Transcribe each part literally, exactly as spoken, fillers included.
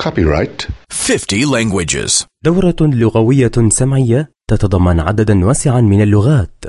Copyright fifty languages. دورة لغوية سمعية تتضمن عددا واسعا من اللغات.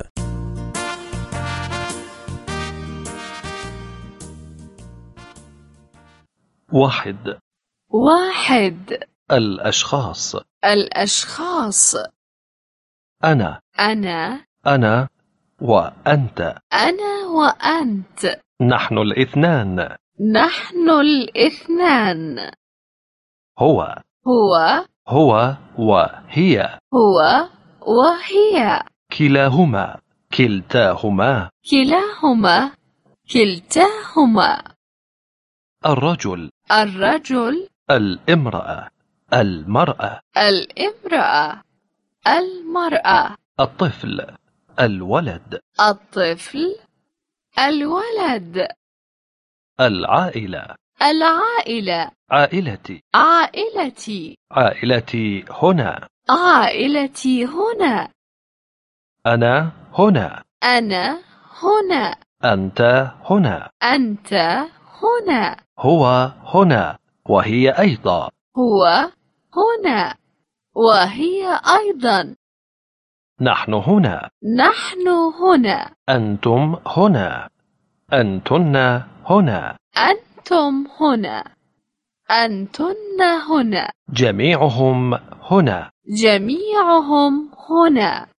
واحد. واحد. الأشخاص. الأشخاص. أنا. أنا. أنا وأنت. أنا وأنت. نحن الاثنان. نحن الاثنان. هو. هو. هو وهي. هو وهي. كلاهما. كلتاهما. كلاهما. كلتاهما. الرجل. الرجل. الامرأة. المرأة. الامرأة. المرأة. الطفل. الولد. الطفل. الولد. العائلة. العائلة. عائلتي. عائلتي. عائلتي هنا. عائلتي هنا. أنا هنا. أنا هنا. أنت هنا. أنت هنا. هو هنا وهي أيضا. هو هنا وهي أيضا. نحن هنا. نحن هنا. أنتم هنا. أنتن هنا. أنتم هنا. أنتن هنا. جميعهم هنا. جميعهم هنا.